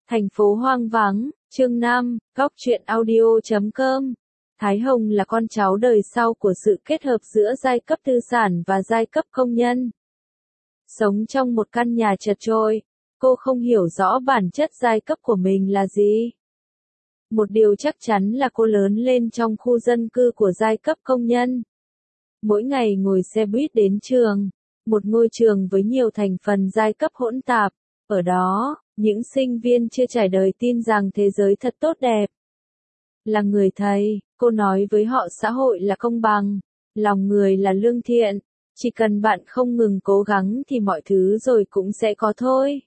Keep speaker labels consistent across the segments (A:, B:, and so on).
A: Thành phố hoang vắng, chương 5, góc truyện audio.com. Thái Hồng là con cháu đời sau của sự kết hợp giữa giai cấp tư sản và giai cấp công nhân. Sống trong một căn nhà chật chội, cô không hiểu rõ bản chất giai cấp của mình là gì. Một điều chắc chắn là cô lớn lên trong khu dân cư của giai cấp công nhân. Mỗi ngày ngồi xe buýt đến trường, một ngôi trường với nhiều thành phần giai cấp hỗn tạp. Ở đó, những sinh viên chưa trải đời tin rằng thế giới thật tốt đẹp. Là người thầy, cô nói với họ xã hội là công bằng, lòng người là lương thiện, chỉ cần bạn không ngừng cố gắng thì mọi thứ rồi cũng sẽ có thôi.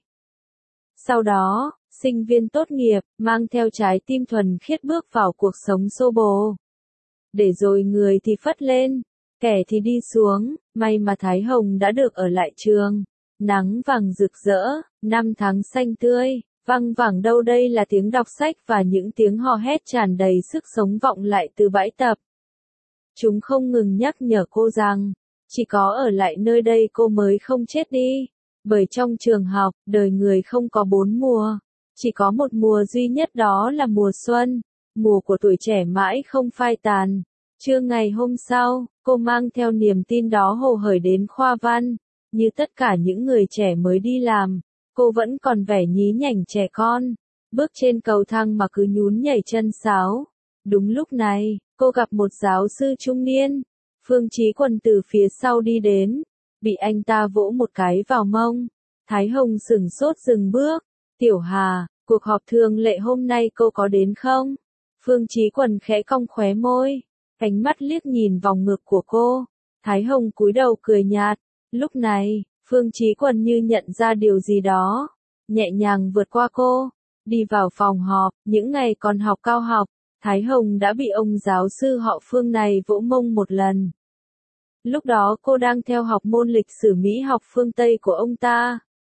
A: Sau đó, sinh viên tốt nghiệp, mang theo trái tim thuần khiết bước vào cuộc sống xô bồ. Để rồi người thì phất lên, kẻ thì đi xuống, may mà Thái Hồng đã được ở lại trường. Nắng vàng rực rỡ, năm tháng xanh tươi, văng vẳng đâu đây là tiếng đọc sách và những tiếng hò hét tràn đầy sức sống vọng lại từ bãi tập. Chúng không ngừng nhắc nhở cô rằng, chỉ có ở lại nơi đây cô mới không chết đi. Bởi trong trường học, đời người không có 4 mùa, chỉ có một mùa duy nhất, đó là mùa xuân, mùa của tuổi trẻ mãi không phai tàn. Trưa ngày hôm sau, cô mang theo niềm tin đó hồ hởi đến khoa văn. Như tất cả những người trẻ mới đi làm, cô vẫn còn vẻ nhí nhảnh trẻ con, bước trên cầu thang mà cứ nhún nhảy chân sáo. Đúng lúc này, cô gặp một giáo sư trung niên, Phương Chí Quần từ phía sau đi đến, bị anh ta vỗ một cái vào mông. Thái Hồng sửng sốt dừng bước. Tiểu Hà, cuộc họp thường lệ hôm nay cô có đến không? Phương Chí Quần khẽ cong khóe môi, ánh mắt liếc nhìn vòng ngực của cô. Thái Hồng cúi đầu cười nhạt. Lúc này, Phương Chí Quần như nhận ra điều gì đó, nhẹ nhàng vượt qua cô, đi vào phòng họp. Những ngày còn học cao học, Thái Hồng đã bị ông giáo sư họ Phương này vỗ mông một lần. Lúc đó cô đang theo học môn lịch sử Mỹ học phương Tây của ông ta.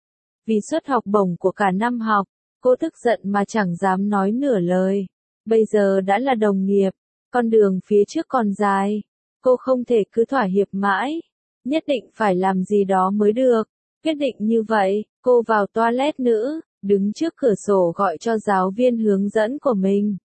A: Vì suất học bổng của cả năm học, cô tức giận mà chẳng dám nói nửa lời. Bây giờ đã là đồng nghiệp, con đường phía trước còn dài, cô không thể cứ thỏa hiệp mãi. Nhất định phải làm gì đó mới được. Quyết định như vậy, cô vào toilet nữ, đứng trước cửa sổ gọi cho giáo viên hướng dẫn của mình.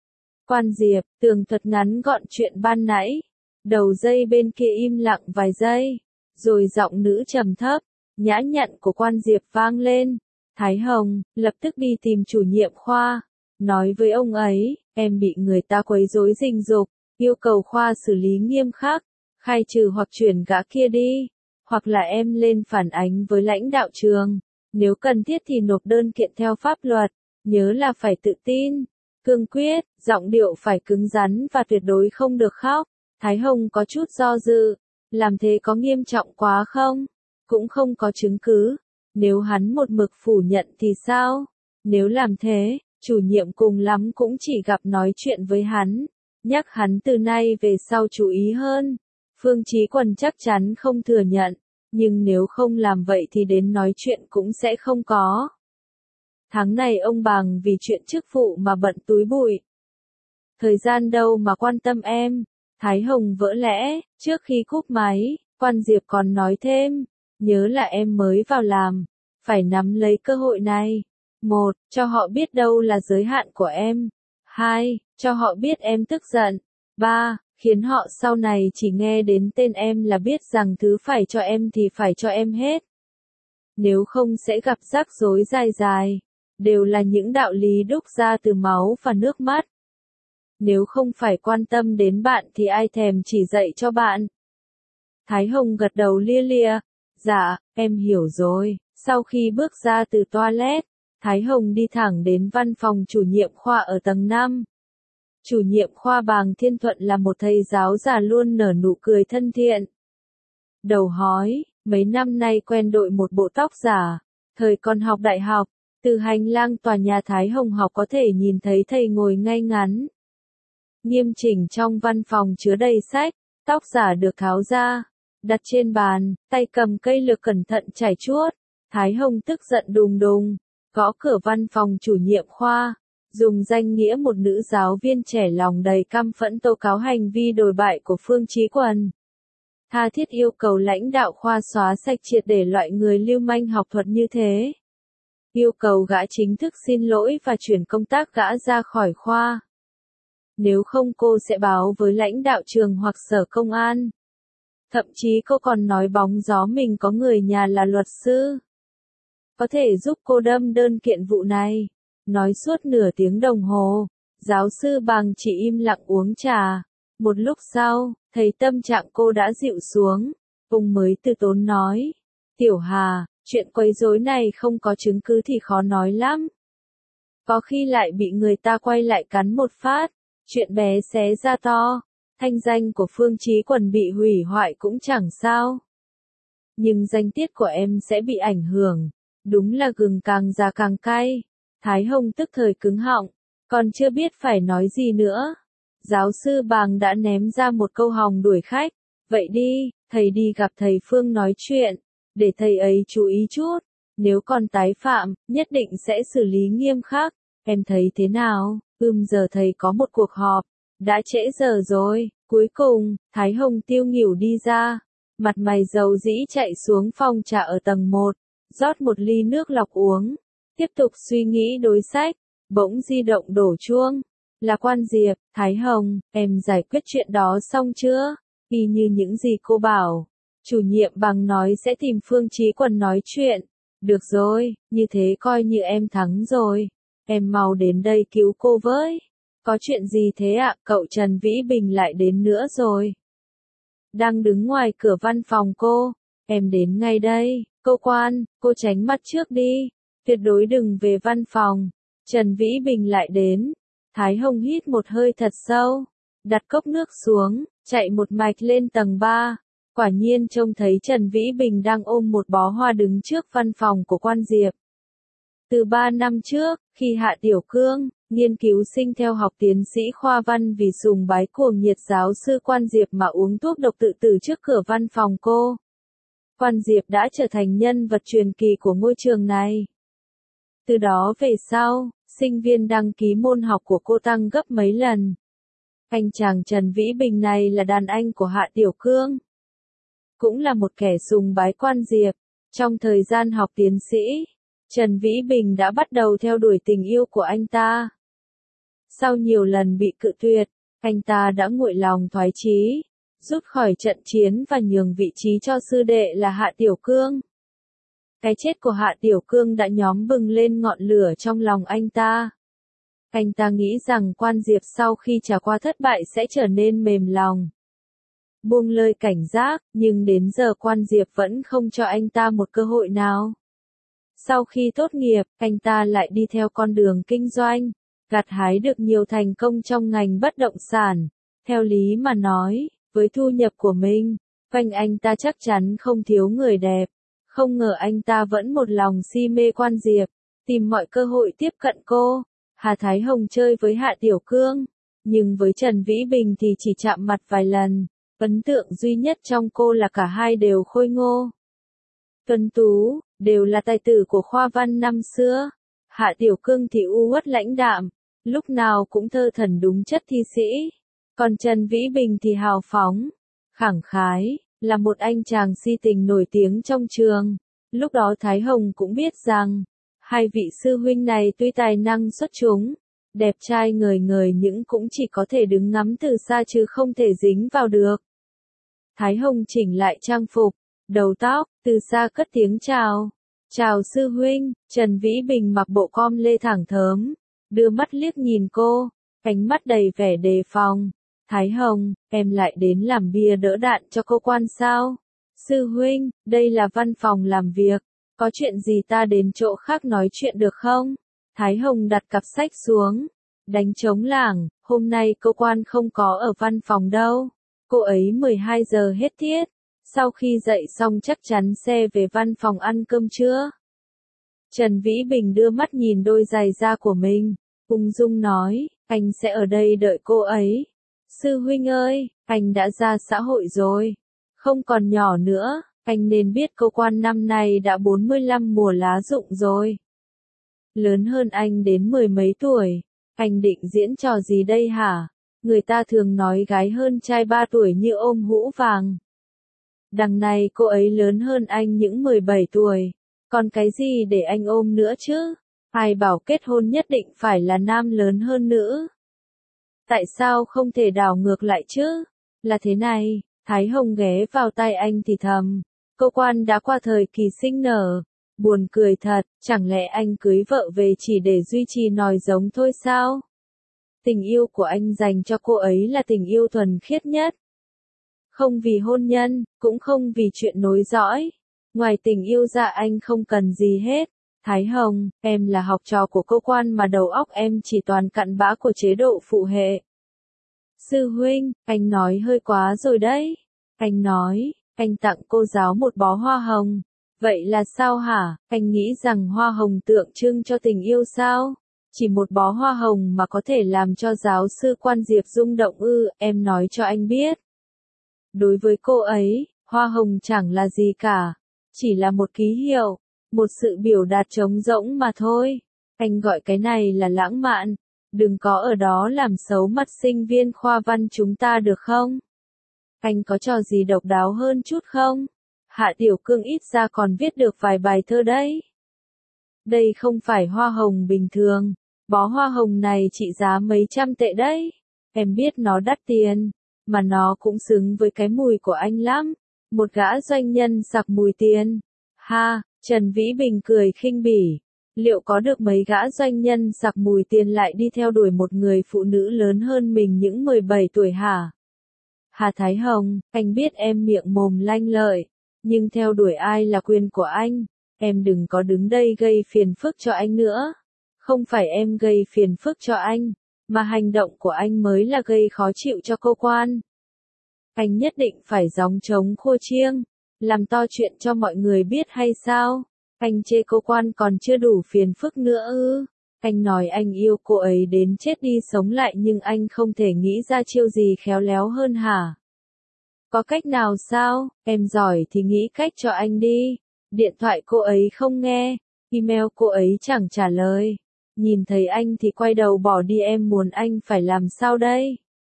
A: Quan Diệp, tường thuật ngắn gọn chuyện ban nãy. Đầu dây bên kia im lặng vài giây, rồi giọng nữ trầm thấp, nhã nhặn của Quan Diệp vang lên. Thái Hồng, lập tức đi tìm chủ nhiệm khoa. Nói với ông ấy, em bị người ta quấy rối tình dục, yêu cầu khoa xử lý nghiêm khắc. Khai trừ hoặc chuyển gã kia đi, hoặc là em lên phản ánh với lãnh đạo trường, nếu cần thiết thì nộp đơn kiện theo pháp luật, nhớ là phải tự tin, cương quyết, giọng điệu phải cứng rắn và tuyệt đối không được khóc. Thái Hồng có chút do dự, làm thế có nghiêm trọng quá không? Cũng không có chứng cứ, nếu hắn một mực phủ nhận thì sao? Nếu làm thế, chủ nhiệm cùng lắm cũng chỉ gặp nói chuyện với hắn, nhắc hắn từ nay về sau chú ý hơn. Phương Chí Quần chắc chắn không thừa nhận, nhưng nếu không làm vậy thì đến nói chuyện cũng sẽ không có. Tháng này ông Bàng vì chuyện chức vụ mà bận túi bụi. Thời gian đâu mà quan tâm em. Thái Hồng vỡ lẽ, trước khi cúp máy, Quan Diệp còn nói thêm, nhớ là em mới vào làm, phải nắm lấy cơ hội này. 1. Cho họ biết đâu là giới hạn của em. 2. Cho họ biết em tức giận. 3. Khiến họ sau này chỉ nghe đến tên em là biết rằng thứ phải cho em thì phải cho em hết. Nếu không sẽ gặp rắc rối dài dài. Đều là những đạo lý đúc ra từ máu và nước mắt. Nếu không phải quan tâm đến bạn thì ai thèm chỉ dạy cho bạn. Thái Hồng gật đầu lia lịa. Dạ, em hiểu rồi. Sau khi bước ra từ toilet, Thái Hồng đi thẳng đến văn phòng chủ nhiệm khoa ở tầng 5. Chủ nhiệm khoa Bàng Thiên Thuận là một thầy giáo già luôn nở nụ cười thân thiện. Đầu hói, mấy năm nay quen đội một bộ tóc giả. Thời còn học đại học, từ hành lang tòa nhà Thái Hồng học có thể nhìn thấy thầy ngồi ngay ngắn. Nghiêm chỉnh trong văn phòng chứa đầy sách, tóc giả được tháo ra, đặt trên bàn, tay cầm cây lược cẩn thận chải chuốt. Thái Hồng tức giận đùng đùng, gõ cửa văn phòng chủ nhiệm khoa. Dùng danh nghĩa một nữ giáo viên trẻ lòng đầy căm phẫn tố cáo hành vi đồi bại của Phương Chí Quần. Tha thiết yêu cầu lãnh đạo khoa xóa sạch triệt để loại người lưu manh học thuật như thế. yêu cầu gã chính thức xin lỗi và chuyển công tác gã ra khỏi khoa. Nếu không cô sẽ báo với lãnh đạo trường hoặc sở công an. Thậm chí cô còn nói bóng gió mình có người nhà là luật sư, có thể giúp cô đâm đơn kiện vụ này. Nói suốt nửa tiếng đồng hồ, giáo sư Bằng chỉ im lặng uống trà. Một lúc sau, thấy tâm trạng cô đã dịu xuống, ông mới từ tốn nói, Tiểu Hà, chuyện quấy rối này không có chứng cứ thì khó nói lắm. Có khi lại bị người ta quay lại cắn một phát, chuyện bé xé ra to, thanh danh của Phương Chí Quần bị hủy hoại cũng chẳng sao. Nhưng danh tiết của em sẽ bị ảnh hưởng, đúng là gừng càng già càng cay. Thái Hồng tức thời cứng họng, còn chưa biết phải nói gì nữa. Giáo sư Bàng đã ném ra một câu hòng đuổi khách, vậy đi, thầy đi gặp thầy Phương nói chuyện, để thầy ấy chú ý chút, nếu còn tái phạm, nhất định sẽ xử lý nghiêm khắc, em thấy thế nào? Giờ thầy có một cuộc họp, đã trễ giờ rồi. Cuối cùng, Thái Hồng tiêu nghỉu đi ra, mặt mày dầu dĩ chạy xuống phòng trà ở tầng 1, rót một ly nước lọc uống, tiếp tục suy nghĩ đối sách, bỗng di động đổ chuông. Là Quan Diệp. Thái Hồng, em giải quyết chuyện đó xong chưa? Y như những gì cô bảo. Chủ nhiệm Bằng nói sẽ tìm Phương Chí Quần nói chuyện. Được rồi, như thế coi như em thắng rồi. Em mau đến đây cứu cô với. Có chuyện gì thế ạ? Cậu Trần Vĩ Bình lại đến nữa rồi. Đang đứng ngoài cửa văn phòng cô. Em đến ngay đây. Cô Quan, cô tránh mặt trước đi. Tuyệt đối đừng về văn phòng. Trần Vĩ Bình lại đến. Thái Hồng hít một hơi thật sâu, đặt cốc nước xuống, chạy một mạch lên tầng 3. Quả nhiên trông thấy Trần Vĩ Bình đang ôm một bó hoa đứng trước văn phòng của Quan Diệp. Từ 3 năm trước, khi Hạ Tiểu Cương, nghiên cứu sinh theo học tiến sĩ khoa văn vì sùng bái cuồng nhiệt giáo sư Quan Diệp mà uống thuốc độc tự tử trước cửa văn phòng cô. Quan Diệp đã trở thành nhân vật truyền kỳ của ngôi trường này. Từ đó về sau, sinh viên đăng ký môn học của cô tăng gấp mấy lần. Anh chàng Trần Vĩ Bình này là đàn anh của Hạ Tiểu Cương. Cũng là một kẻ sùng bái Quan Diệp. Trong thời gian học tiến sĩ, Trần Vĩ Bình đã bắt đầu theo đuổi tình yêu của anh ta. Sau nhiều lần bị cự tuyệt, anh ta đã nguội lòng thoái chí, rút khỏi trận chiến và nhường vị trí cho sư đệ là Hạ Tiểu Cương. Cái chết của Hạ Tiểu Cương đã nhóm bừng lên ngọn lửa trong lòng anh ta. Anh ta nghĩ rằng Quan Diệp sau khi trải qua thất bại sẽ trở nên mềm lòng, buông lơi cảnh giác, nhưng đến giờ Quan Diệp vẫn không cho anh ta một cơ hội nào. Sau khi tốt nghiệp, anh ta lại đi theo con đường kinh doanh, gặt hái được nhiều thành công trong ngành bất động sản. Theo lý mà nói, với thu nhập của mình, quanh anh ta chắc chắn không thiếu người đẹp. Không ngờ anh ta vẫn một lòng si mê Quan Diệp, tìm mọi cơ hội tiếp cận cô. Hà Thái Hồng chơi với Hạ Tiểu Cương, nhưng với Trần Vĩ Bình thì chỉ chạm mặt vài lần. Ấn tượng duy nhất trong cô là cả hai đều khôi ngô, tuấn tú, đều là tài tử của khoa văn năm xưa. Hạ Tiểu Cương thì u uất lãnh đạm, lúc nào cũng thơ thẩn đúng chất thi sĩ. Còn Trần Vĩ Bình thì hào phóng, khẳng khái, là một anh chàng si tình nổi tiếng trong trường. Lúc đó Thái Hồng cũng biết rằng, hai vị sư huynh này tuy tài năng xuất chúng, đẹp trai ngời ngời nhưng cũng chỉ có thể đứng ngắm từ xa chứ không thể dính vào được. Thái Hồng chỉnh lại trang phục, đầu tóc, từ xa cất tiếng chào. Chào sư huynh. Trần Vĩ Bình mặc bộ com lê thẳng thớm, đưa mắt liếc nhìn cô, ánh mắt đầy vẻ đề phòng. Thái Hồng, em lại đến làm bia đỡ đạn cho cô Quan sao? Sư huynh, đây là văn phòng làm việc, có chuyện gì ta đến chỗ khác nói chuyện được không? Thái Hồng đặt cặp sách xuống, đánh trống lảng, hôm nay cô Quan không có ở văn phòng đâu. Cô ấy 12 giờ hết tiết, sau khi dậy xong chắc chắn xe về văn phòng ăn cơm trưa. Trần Vĩ Bình đưa mắt nhìn đôi giày da của mình, ung dung nói, anh sẽ ở đây đợi cô ấy. Sư huynh ơi, anh đã ra xã hội rồi, không còn nhỏ nữa, anh nên biết cô Quan năm nay đã 45 mùa lá rụng rồi. Lớn hơn anh đến mười mấy tuổi, anh định diễn trò gì đây hả? Người ta thường nói gái hơn trai 3 tuổi như ôm hũ vàng. Đằng này cô ấy lớn hơn anh những 17 tuổi. Còn cái gì để anh ôm nữa chứ? Ai bảo kết hôn nhất định phải là nam lớn hơn nữ? Tại sao không thể đảo ngược lại chứ? Là thế này, Thái Hồng ghé vào tai anh thì thầm. Cô quan đã qua thời kỳ sinh nở. Buồn cười thật, chẳng lẽ anh cưới vợ về chỉ để duy trì nòi giống thôi sao? Tình yêu của anh dành cho cô ấy là tình yêu thuần khiết nhất. Không vì hôn nhân, cũng không vì chuyện nối dõi. Ngoài tình yêu ra anh không cần gì hết. Thái Hồng, em là học trò của cô quan mà đầu óc em chỉ toàn cặn bã của chế độ phụ hệ. Sư huynh, anh nói hơi quá rồi đấy. Anh nói, anh tặng cô giáo một bó hoa hồng. Vậy là sao hả? Anh nghĩ rằng hoa hồng tượng trưng cho tình yêu sao? Chỉ một bó hoa hồng mà có thể làm cho giáo sư Quan Diệp rung động ư? Em nói cho anh biết. Đối với cô ấy, hoa hồng chẳng là gì cả. Chỉ là một ký hiệu, một sự biểu đạt trống rỗng mà thôi. Anh gọi cái này là lãng mạn. Đừng có ở đó làm xấu mặt sinh viên khoa văn chúng ta được không? Anh có trò gì độc đáo hơn chút không? Hạ Tiểu Cương ít ra còn viết được vài bài thơ đấy. Đây không phải hoa hồng bình thường. Bó hoa hồng này trị giá mấy trăm tệ đấy. Em biết nó đắt tiền, mà nó cũng xứng với cái mùi của anh lắm. Một gã doanh nhân sặc mùi tiền. Ha, Trần Vĩ Bình cười khinh bỉ. Liệu có được mấy gã doanh nhân sặc mùi tiền lại đi theo đuổi một người phụ nữ lớn hơn mình những 17 tuổi hả? Hà Thái Hồng, anh biết em miệng mồm lanh lợi, nhưng theo đuổi ai là quyền của anh. Em đừng có đứng đây gây phiền phức cho anh nữa. Không phải em gây phiền phức cho anh, mà hành động của anh mới là gây khó chịu cho cô quan. Anh nhất định phải gióng trống khua chiêng, làm to chuyện cho mọi người biết hay sao? Anh chê cô quan còn chưa đủ phiền phức nữa ư? Anh nói anh yêu cô ấy đến chết đi sống lại nhưng anh không thể nghĩ ra chiêu gì khéo léo hơn hả? Có cách nào sao? Em giỏi thì nghĩ cách cho anh đi. Điện thoại cô ấy không nghe, email cô ấy chẳng trả lời. Nhìn thấy anh thì quay đầu bỏ đi, em muốn anh phải làm sao đây?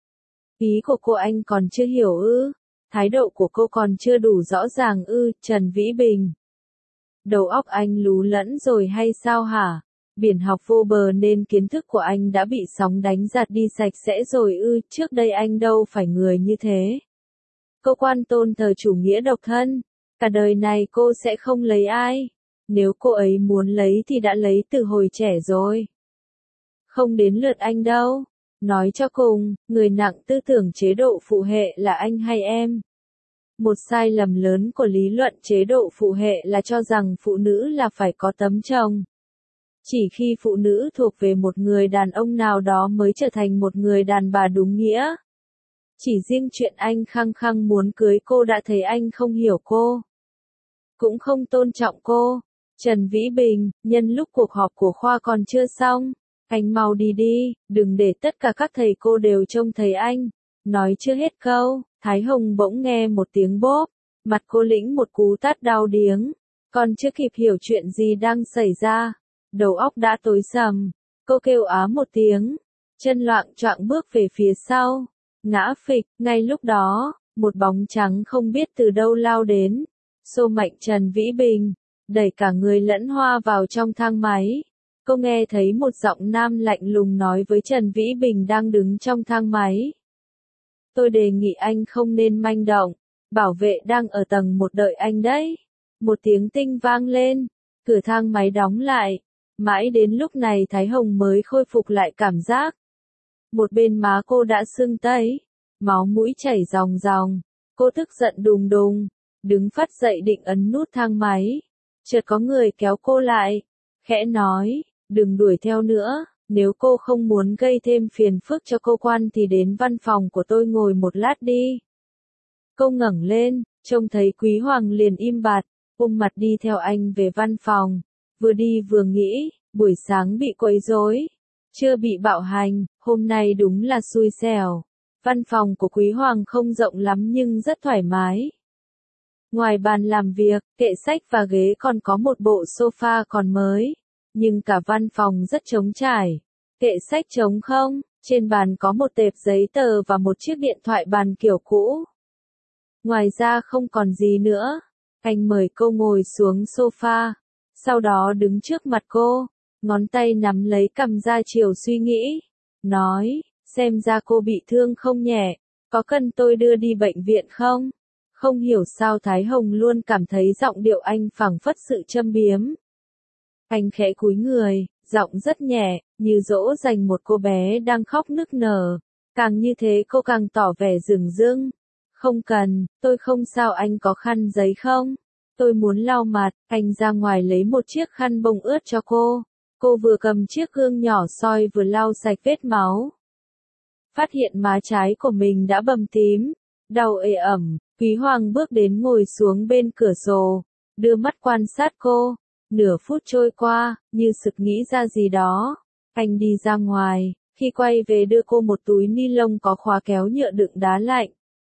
A: Ý của cô anh còn chưa hiểu ư? Thái độ của cô còn chưa đủ rõ ràng ư? Trần Vĩ Bình. Đầu óc anh lú lẫn rồi hay sao hả? Biển học vô bờ nên kiến thức của anh đã bị sóng đánh giạt đi sạch sẽ rồi ư? Trước đây anh đâu phải người như thế. Cô quan tôn thờ chủ nghĩa độc thân. Cả đời này cô sẽ không lấy ai. Nếu cô ấy muốn lấy thì đã lấy từ hồi trẻ rồi. Không đến lượt anh đâu. Nói cho cùng, người nặng tư tưởng chế độ phụ hệ là anh hay em? Một sai lầm lớn của lý luận chế độ phụ hệ là cho rằng phụ nữ là phải có tấm chồng. Chỉ khi phụ nữ thuộc về một người đàn ông nào đó mới trở thành một người đàn bà đúng nghĩa. Chỉ riêng chuyện anh khăng khăng muốn cưới cô đã thấy anh không hiểu cô. Cũng không tôn trọng cô. Trần Vĩ Bình, nhân lúc cuộc họp của khoa còn chưa xong, anh mau đi đi, đừng để tất cả các thầy cô đều trông thấy anh. Nói chưa hết câu, Thái Hồng bỗng nghe một tiếng bóp, mặt cô lĩnh một cú tát đau điếng, còn chưa kịp hiểu chuyện gì đang xảy ra, đầu óc đã tối sầm, cô kêu á một tiếng, chân loạng choạng bước về phía sau, ngã phịch, ngay lúc đó, một bóng trắng không biết từ đâu lao đến, xô mạnh Trần Vĩ Bình, đẩy cả người lẫn hoa vào trong thang máy. Cô nghe thấy một giọng nam lạnh lùng nói với Trần Vĩ Bình đang đứng trong thang máy. Tôi đề nghị anh không nên manh động, bảo vệ đang ở tầng 1 đợi anh đấy. Một tiếng tinh vang lên, cửa thang máy đóng lại. Mãi đến lúc này Thái Hồng mới khôi phục lại cảm giác. Một bên má cô đã sưng tấy, máu mũi chảy ròng ròng. Cô tức giận đùng đùng, đứng phát dậy định ấn nút thang máy. Chợt có người kéo cô lại, khẽ nói, đừng đuổi theo nữa, nếu cô không muốn gây thêm phiền phức cho cô quan thì đến văn phòng của tôi ngồi một lát đi. Cô ngẩng lên, trông thấy Quý Hoàng liền im bặt, ôm mặt đi theo anh về văn phòng, vừa đi vừa nghĩ, buổi sáng bị quấy rối, chưa bị bạo hành, hôm nay đúng là xui xẻo. Văn phòng của Quý Hoàng không rộng lắm nhưng rất thoải mái. Ngoài bàn làm việc, kệ sách và ghế còn có một bộ sofa còn mới. Nhưng cả văn phòng rất trống trải. Kệ sách trống không, trên bàn có một tệp giấy tờ và một chiếc điện thoại bàn kiểu cũ. Ngoài ra không còn gì nữa. Anh mời cô ngồi xuống sofa. Sau đó đứng trước mặt cô, ngón tay nắm lấy cằm ra chiều suy nghĩ, nói, xem ra cô bị thương không nhẹ, có cần tôi đưa đi bệnh viện không? Không hiểu sao Thái Hồng luôn cảm thấy giọng điệu anh phảng phất sự châm biếm. Anh khẽ cúi người, giọng rất nhẹ, như dỗ dành một cô bé đang khóc nức nở. Càng như thế cô càng tỏ vẻ dửng dưng. Không cần, tôi không sao, anh có khăn giấy không? Tôi muốn lau mặt. Anh ra ngoài lấy một chiếc khăn bông ướt cho cô. Cô vừa cầm chiếc gương nhỏ soi vừa lau sạch vết máu. Phát hiện má trái của mình đã bầm tím, đau ê ẩm, Quý Hoàng bước đến ngồi xuống bên cửa sổ, đưa mắt quan sát cô. Nửa phút trôi qua, như sực nghĩ ra gì đó. Anh đi ra ngoài, khi quay về đưa cô một túi ni lông có khóa kéo nhựa đựng đá lạnh.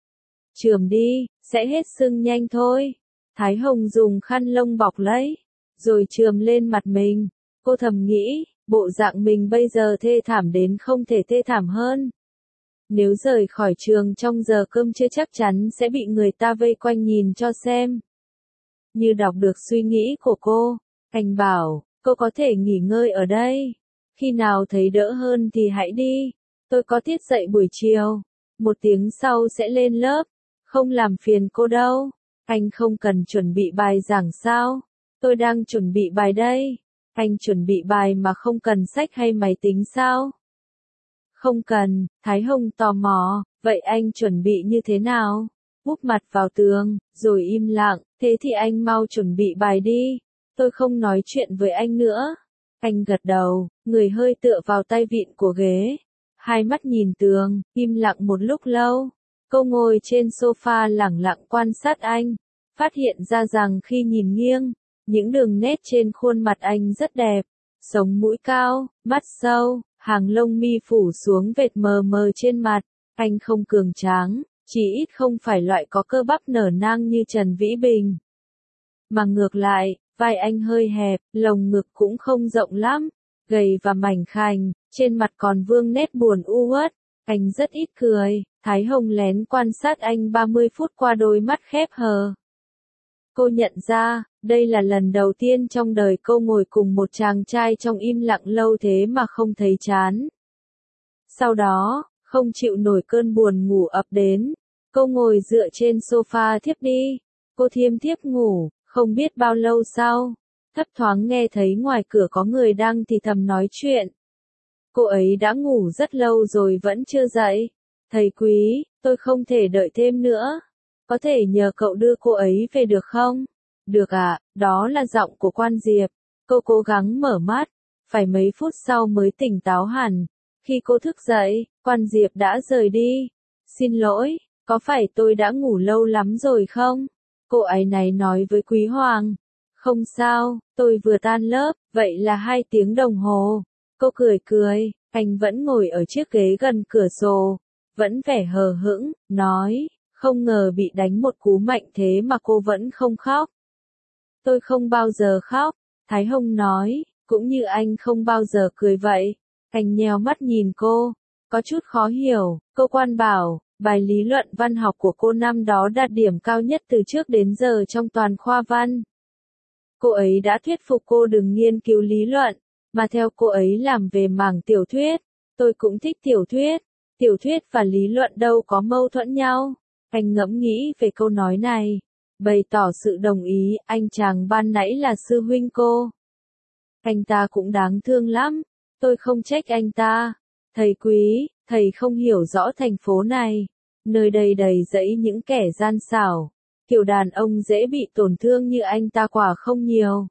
A: Chườm đi, sẽ hết sưng nhanh thôi. Thái Hồng dùng khăn lông bọc lấy, rồi chườm lên mặt mình. Cô thầm nghĩ, bộ dạng mình bây giờ thê thảm đến không thể thê thảm hơn. Nếu rời khỏi trường trong giờ cơm trưa chắc chắn sẽ bị người ta vây quanh nhìn cho xem. Như đọc được suy nghĩ của cô, anh bảo, cô có thể nghỉ ngơi ở đây. Khi nào thấy đỡ hơn thì hãy đi. Tôi có tiết dạy buổi chiều. 1 tiếng sau sẽ lên lớp. Không làm phiền cô đâu. Anh không cần chuẩn bị bài giảng sao? Tôi đang chuẩn bị bài đây. Anh chuẩn bị bài mà không cần sách hay máy tính sao? Không cần, Thái Hồng tò mò, vậy anh chuẩn bị như thế nào? Úp mặt vào tường, rồi im lặng, thế thì anh mau chuẩn bị bài đi. Tôi không nói chuyện với anh nữa. Anh gật đầu, người hơi tựa vào tay vịn của ghế. Hai mắt nhìn tường, im lặng một lúc lâu. Cô ngồi trên sofa lẳng lặng quan sát anh. Phát hiện ra rằng khi nhìn nghiêng, những đường nét trên khuôn mặt anh rất đẹp. Sống mũi cao, mắt sâu, hàng lông mi phủ xuống vệt mờ mờ trên mặt. Anh không cường tráng, chỉ ít không phải loại có cơ bắp nở nang như Trần Vĩ Bình. Mà ngược lại, vai anh hơi hẹp, lồng ngực cũng không rộng lắm, gầy và mảnh khảnh, trên mặt còn vương nét buồn u uất. Anh rất ít cười. Thái Hồng lén quan sát anh 30 phút qua đôi mắt khép hờ. Cô nhận ra, đây là lần đầu tiên trong đời cô ngồi cùng một chàng trai trong im lặng lâu thế mà không thấy chán. Sau đó, không chịu nổi cơn buồn ngủ ập đến, cô ngồi dựa trên sofa thiếp đi. Cô thiêm thiếp ngủ, không biết bao lâu sau, thấp thoáng nghe thấy ngoài cửa có người đang thì thầm nói chuyện. Cô ấy đã ngủ rất lâu rồi vẫn chưa dậy. Thầy Quý, tôi không thể đợi thêm nữa. Có thể nhờ cậu đưa cô ấy về được không? Được ạ, đó là giọng của Quan Diệp. Cô cố gắng mở mắt, phải mấy phút sau mới tỉnh táo hẳn. Khi cô thức dậy, Quan Diệp đã rời đi. Xin lỗi, có phải tôi đã ngủ lâu lắm rồi không? Cô ấy này nói với Quý Hoàng. Không sao, tôi vừa tan lớp, vậy là 2 tiếng đồng hồ. Cô cười cười, anh vẫn ngồi ở chiếc ghế gần cửa sổ, vẫn vẻ hờ hững, nói, không ngờ bị đánh một cú mạnh thế mà cô vẫn không khóc. Tôi không bao giờ khóc, Thái Hồng nói, cũng như anh không bao giờ cười vậy. Anh nheo mắt nhìn cô, có chút khó hiểu. Cô Quan bảo, bài lý luận văn học của cô năm đó đạt điểm cao nhất từ trước đến giờ trong toàn khoa văn. Cô ấy đã thuyết phục cô đừng nghiên cứu lý luận, mà theo cô ấy làm về mảng tiểu thuyết. Tôi cũng thích tiểu thuyết và lý luận đâu có mâu thuẫn nhau. Anh ngẫm nghĩ về câu nói này, bày tỏ sự đồng ý. Anh chàng ban nãy là sư huynh cô. Anh ta cũng đáng thương lắm, tôi không trách anh ta. Thầy Quý, thầy không hiểu rõ thành phố này, nơi đây đầy rẫy những kẻ gian xảo, kiểu đàn ông dễ bị tổn thương như anh ta quả không nhiều.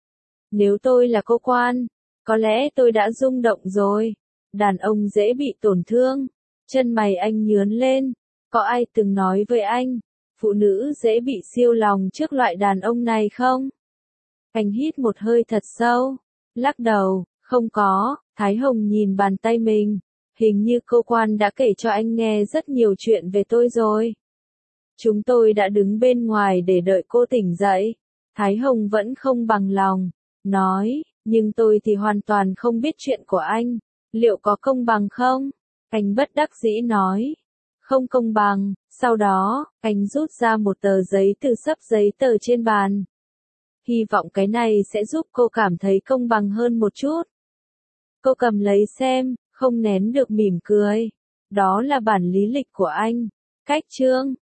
A: Nếu tôi là cô Quan, có lẽ tôi đã rung động rồi. Đàn ông dễ bị tổn thương. Chân mày anh nhướng lên. Có ai từng nói với anh, phụ nữ dễ bị siêu lòng trước loại đàn ông này không? Anh hít một hơi thật sâu, lắc đầu, không có. Thái Hồng nhìn bàn tay mình. Hình như cô Quan đã kể cho anh nghe rất nhiều chuyện về tôi rồi. Chúng tôi đã đứng bên ngoài để đợi cô tỉnh dậy. Thái Hồng vẫn không bằng lòng, nói, nhưng tôi thì hoàn toàn không biết chuyện của anh. Liệu có công bằng không? Anh bất đắc dĩ nói. Không công bằng. Sau đó, anh rút ra một tờ giấy từ xấp giấy tờ trên bàn. Hy vọng cái này sẽ giúp cô cảm thấy công bằng hơn một chút. Cô cầm lấy xem, không nén được mỉm cười. Đó là bản lý lịch của anh. Cách chương